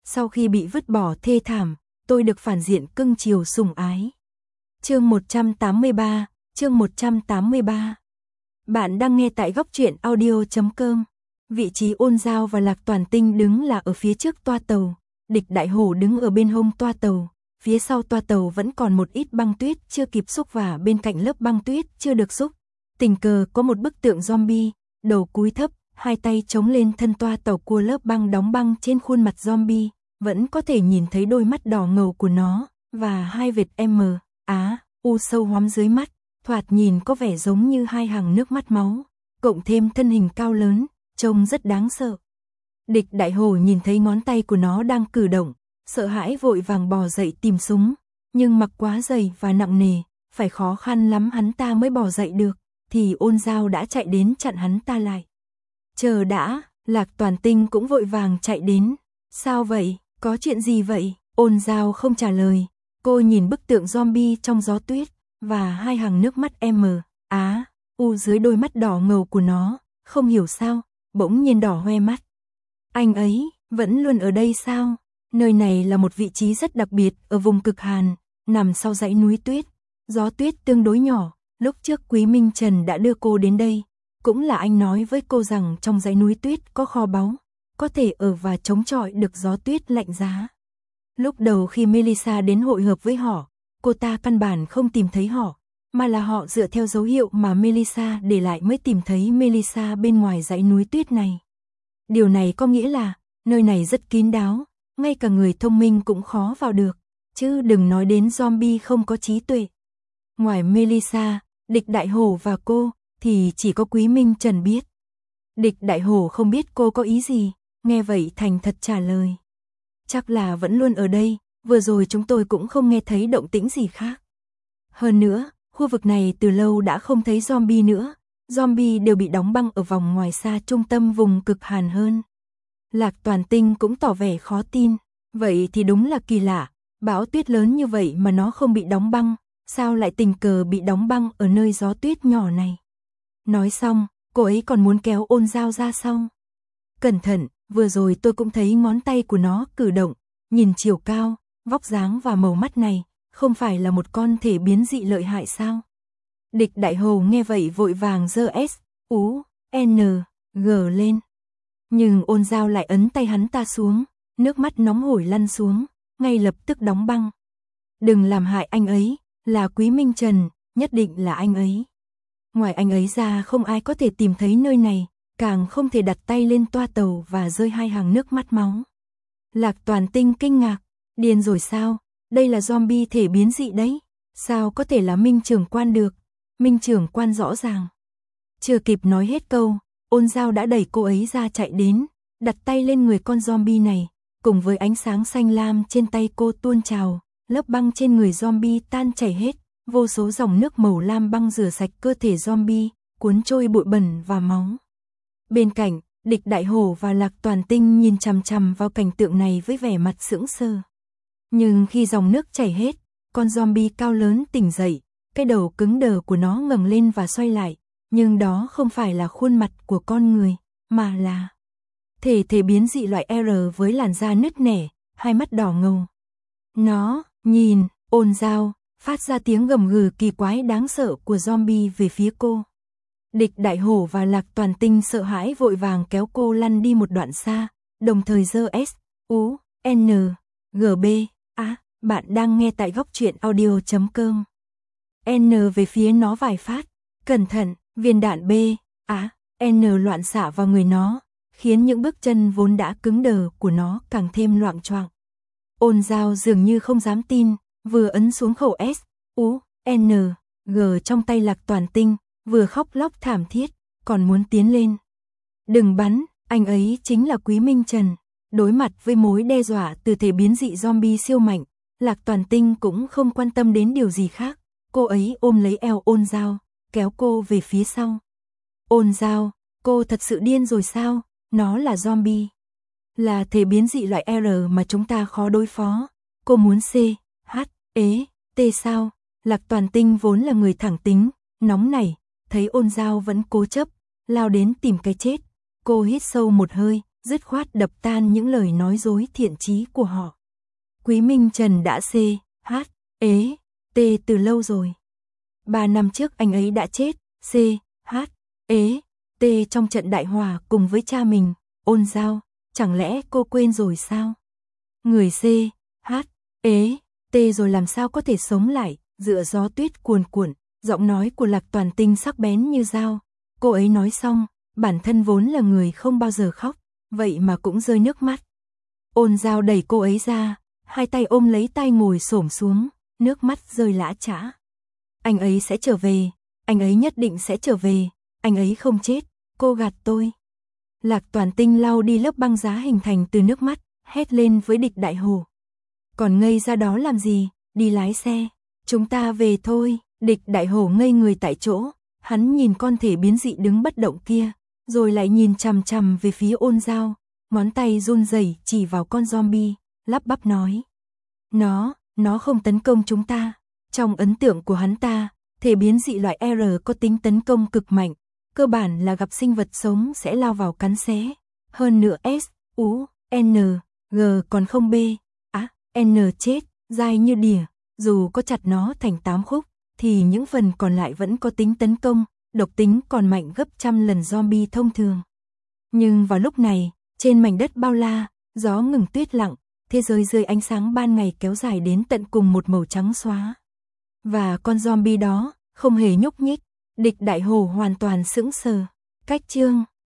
Sau khi bị vứt bỏ thê thảm, tôi được phản diện cưng chiều sủng ái. Chương 183, chương 183. Bạn đang nghe tại góc truyện audio.com. Vị trí Ôn Giao và Lạc Toàn Tinh đứng là ở phía trước toa tàu, Địch Đại Hổ đứng ở bên hông toa tàu, phía sau toa tàu vẫn còn một ít băng tuyết chưa kịp xúc và bên cạnh lớp băng tuyết chưa được xúc. Tình cờ có một bức tượng zombie, đầu cúi thấp, hai tay chống lên thân toa tàu của lớp băng đóng băng trên khuôn mặt zombie, vẫn có thể nhìn thấy đôi mắt đỏ ngầu của nó, và hai vệt U sâu hoắm dưới mắt, thoạt nhìn có vẻ giống như hai hàng nước mắt máu, cộng thêm thân hình cao lớn, trông rất đáng sợ. Địch Đại Hổ nhìn thấy ngón tay của nó đang cử động, sợ hãi vội vàng bò dậy tìm súng, nhưng mặc quá dày và nặng nề, phải khó khăn lắm hắn ta mới bò dậy được, thì Ôn Giao đã chạy đến chặn hắn ta lại. Chờ đã, Lạc Toàn Tinh cũng vội vàng chạy đến. Sao vậy, có chuyện gì vậy? Ôn Giao không trả lời, cô nhìn bức tượng zombie trong gió tuyết, và hai hàng nước mắt U dưới đôi mắt đỏ ngầu của nó, không hiểu sao, bỗng nhiên đỏ hoe mắt. Anh ấy, vẫn luôn ở đây sao? Nơi này là một vị trí rất đặc biệt ở vùng cực Hàn, nằm sau dãy núi tuyết, gió tuyết tương đối nhỏ, lúc trước Quý Minh Trần đã đưa cô đến đây, cũng là anh nói với cô rằng trong dãy núi tuyết có kho báu, có thể ở và chống chọi được gió tuyết lạnh giá. Lúc đầu khi Melissa đến hội hợp với họ, cô ta căn bản không tìm thấy họ, mà là họ dựa theo dấu hiệu mà Melissa để lại mới tìm thấy Melissa bên ngoài dãy núi tuyết này. Điều này có nghĩa là, nơi này rất kín đáo, ngay cả người thông minh cũng khó vào được, chứ đừng nói đến zombie không có trí tuệ. Ngoài Melissa, Địch Đại Hổ và cô, thì chỉ có Quý Minh Trần biết. Địch Đại Hổ không biết cô có ý gì, nghe vậy thành thật trả lời. Chắc là vẫn luôn ở đây, vừa rồi chúng tôi cũng không nghe thấy động tĩnh gì khác. Hơn nữa, khu vực này từ lâu đã không thấy zombie nữa, zombie đều bị đóng băng ở vòng ngoài xa trung tâm vùng cực Hàn hơn. Lạc Toàn Tinh cũng tỏ vẻ khó tin, vậy thì đúng là kỳ lạ, bão tuyết lớn như vậy mà nó không bị đóng băng, sao lại tình cờ bị đóng băng ở nơi gió tuyết nhỏ này. Nói xong, cô ấy còn muốn kéo Ôn Giao ra sau. Cẩn thận, vừa rồi tôi cũng thấy ngón tay của nó cử động, nhìn chiều cao, vóc dáng và màu mắt này, không phải là một con thể biến dị lợi hại sao? Địch Đại Hổ nghe vậy vội vàng giơ S.U.N.G lên. Nhưng Ôn Giao lại ấn tay hắn ta xuống, nước mắt nóng hổi lăn xuống, ngay lập tức đóng băng. Đừng làm hại anh ấy, là Quý Minh Trần, nhất định là anh ấy. Ngoài anh ấy ra không ai có thể tìm thấy nơi này, càng không thể đặt tay lên toa tàu và rơi hai hàng nước mắt máu. Lạc Toàn Tinh kinh ngạc, điên rồi sao, đây là zombie thể biến dị đấy, sao có thể là Minh trưởng quan được, Minh trưởng quan rõ ràng. Chưa kịp nói hết câu, Ôn Giao đã đẩy cô ấy ra chạy đến, đặt tay lên người con zombie này, cùng với ánh sáng xanh lam trên tay cô tuôn trào, lớp băng trên người zombie tan chảy hết, vô số dòng nước màu lam băng rửa sạch cơ thể zombie, cuốn trôi bụi bẩn và máu. Bên cạnh, Địch Đại Hổ và Lạc Toàn Tinh nhìn chằm chằm vào cảnh tượng này với vẻ mặt sững sờ. Nhưng khi dòng nước chảy hết, con zombie cao lớn tỉnh dậy, cái đầu cứng đờ của nó ngẩng lên và xoay lại, nhưng đó không phải là khuôn mặt của con người, mà là thể biến dị loại R với làn da nứt nẻ, hai mắt đỏ ngầu. Nó, nhìn, Ôn Giao, phát ra tiếng gầm gừ kỳ quái đáng sợ của zombie về phía cô. Địch Đại Hổ và Lạc Toàn Tinh sợ hãi vội vàng kéo cô lăn đi một đoạn xa, đồng thời giơ S.U.N.G.B. Bạn đang nghe tại góc truyện audio.com. N về phía nó vài phát, cẩn thận, viên đạn N loạn xạ vào người nó, khiến những bước chân vốn đã cứng đờ của nó càng thêm loạng choạng. Ôn Giao dường như không dám tin, vừa ấn xuống khẩu S.U.N.G. trong tay Lạc Toàn Tinh, vừa khóc lóc thảm thiết, còn muốn tiến lên. Đừng bắn, anh ấy chính là Quý Minh Trần. Đối mặt với mối đe dọa từ thể biến dị zombie siêu mạnh, Lạc Toàn Tinh cũng không quan tâm đến điều gì khác. Cô ấy ôm lấy eo Ôn Giao, kéo cô về phía sau. Ôn Giao, cô thật sự điên rồi sao? Nó là zombie. Là thể biến dị loại R mà chúng ta khó đối phó. Cô muốn C.H.E.T sao? Lạc Toàn Tinh vốn là người thẳng tính, nóng nảy, thấy Ôn Giao vẫn cố chấp, lao đến tìm cái chết. Cô hít sâu một hơi, dứt khoát đập tan những lời nói dối thiện chí của họ. Quý Minh Trần đã ế từ lâu rồi. 3 năm trước anh ấy đã chết, ế trong trận đại hỏa cùng với cha mình, Ôn Giao, chẳng lẽ cô quên rồi sao? Người ế rồi làm sao có thể sống lại, giữa gió tuyết cuồn cuộn, giọng nói của Lạc Toàn Tinh sắc bén như dao. Cô ấy nói xong, bản thân vốn là người không bao giờ khóc, vậy mà cũng rơi nước mắt. Ôn Giao đẩy cô ấy ra, hai tay ôm lấy tay ngồi xổm xuống, nước mắt rơi lã chã. Anh ấy sẽ trở về, anh ấy nhất định sẽ trở về, anh ấy không chết, cô gạt tôi. Lạc Toàn Tinh lau đi lớp băng giá hình thành từ nước mắt, hét lên với Địch Đại Hổ. Còn ngây ra đó làm gì, đi lái xe, chúng ta về thôi. Địch Đại Hổ ngây người tại chỗ, hắn nhìn con thể biến dị đứng bất động kia, rồi lại nhìn chằm chằm về phía Ôn Giao, ngón tay run rẩy chỉ vào con zombie, lắp bắp nói. Nó không tấn công chúng ta. Trong ấn tượng của hắn ta, thể biến dị loại R có tính tấn công cực mạnh, cơ bản là gặp sinh vật sống sẽ lao vào cắn xé. Hơn nữa N, G còn không B, N chết, dai như đỉa, dù có chặt nó thành 8 khúc, thì những phần còn lại vẫn có tính tấn công, độc tính còn mạnh gấp trăm lần zombie thông thường. Nhưng vào lúc này, trên mảnh đất bao la, gió ngừng tuyết lặng, thế giới dưới ánh sáng ban ngày kéo dài đến tận cùng một màu trắng xóa. Và con zombie đó, không hề nhúc nhích, Địch Đại Hổ hoàn toàn sững sờ. Cách chương